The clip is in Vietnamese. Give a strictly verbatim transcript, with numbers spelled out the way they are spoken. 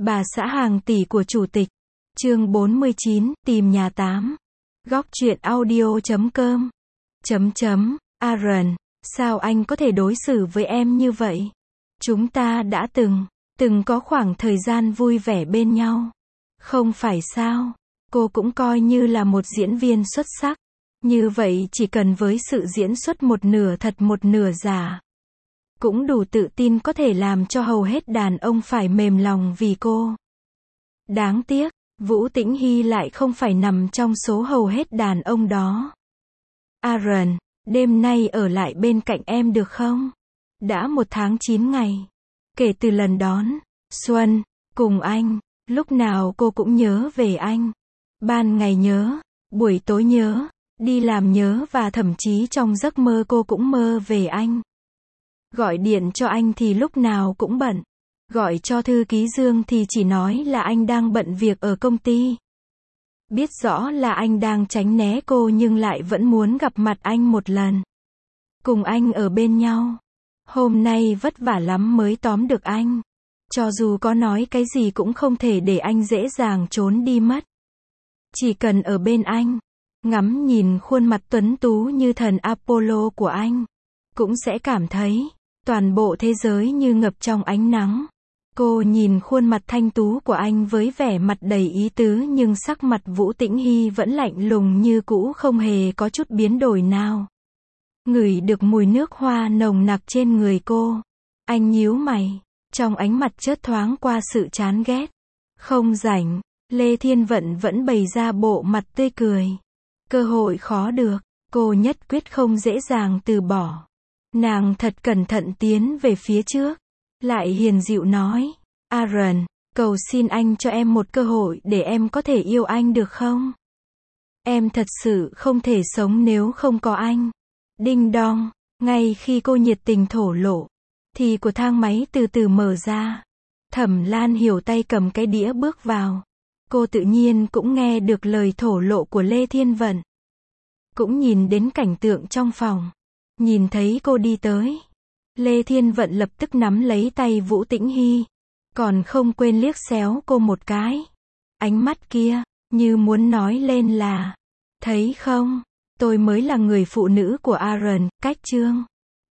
Bà xã hàng tỷ của chủ tịch. Chương bốn mươi chín, tìm nhà tám. Góc truyện audio chấm com. Chấm chấm, Aaron, sao anh có thể đối xử với em như vậy? Chúng ta đã từng, từng có khoảng thời gian vui vẻ bên nhau. Không phải sao? Cô cũng coi như là một diễn viên xuất sắc. Như vậy chỉ cần với sự diễn xuất một nửa thật một nửa giả, cũng đủ tự tin có thể làm cho hầu hết đàn ông phải mềm lòng vì cô. Đáng tiếc, Vũ Tĩnh Hy lại không phải nằm trong số hầu hết đàn ông đó. Aaron, đêm nay ở lại bên cạnh em được không? Đã một tháng chín ngày. Kể từ lần đón xuân cùng anh, lúc nào cô cũng nhớ về anh. Ban ngày nhớ, buổi tối nhớ, đi làm nhớ và thậm chí trong giấc mơ cô cũng mơ về anh. Gọi điện cho anh thì lúc nào cũng bận. Gọi cho thư ký Dương thì chỉ nói là anh đang bận việc ở công ty. Biết rõ là anh đang tránh né cô nhưng lại vẫn muốn gặp mặt anh một lần. Cùng anh ở bên nhau. Hôm nay vất vả lắm mới tóm được anh. Cho dù có nói cái gì cũng không thể để anh dễ dàng trốn đi mất. Chỉ cần ở bên anh, ngắm nhìn khuôn mặt tuấn tú như thần Apollo của anh, cũng sẽ cảm thấy toàn bộ thế giới như ngập trong ánh nắng. Cô nhìn khuôn mặt thanh tú của anh với vẻ mặt đầy ý tứ nhưng sắc mặt Vũ Tĩnh Hy vẫn lạnh lùng như cũ, không hề có chút biến đổi nào. Ngửi được mùi nước hoa nồng nặc trên người cô, anh nhíu mày, trong ánh mặt chớp thoáng qua sự chán ghét. Không rảnh, Lê Thiên Vận vẫn bày ra bộ mặt tươi cười. Cơ hội khó được, cô nhất quyết không dễ dàng từ bỏ. Nàng thật cẩn thận tiến về phía trước, lại hiền dịu nói, Aaron, cầu xin anh cho em một cơ hội để em có thể yêu anh được không? Em thật sự không thể sống nếu không có anh. Đinh đong, ngay khi cô nhiệt tình thổ lộ, thì của thang máy từ từ mở ra. Thẩm Lan Hiểu tay cầm cái đĩa bước vào. Cô tự nhiên cũng nghe được lời thổ lộ của Lê Thiên Vận. Cũng nhìn đến cảnh tượng trong phòng. Nhìn thấy cô đi tới, Lê Thiên Vận lập tức nắm lấy tay Vũ Tĩnh Hy, còn không quên liếc xéo cô một cái. Ánh mắt kia, như muốn nói lên là, thấy không, tôi mới là người phụ nữ của Aaron, cách chương.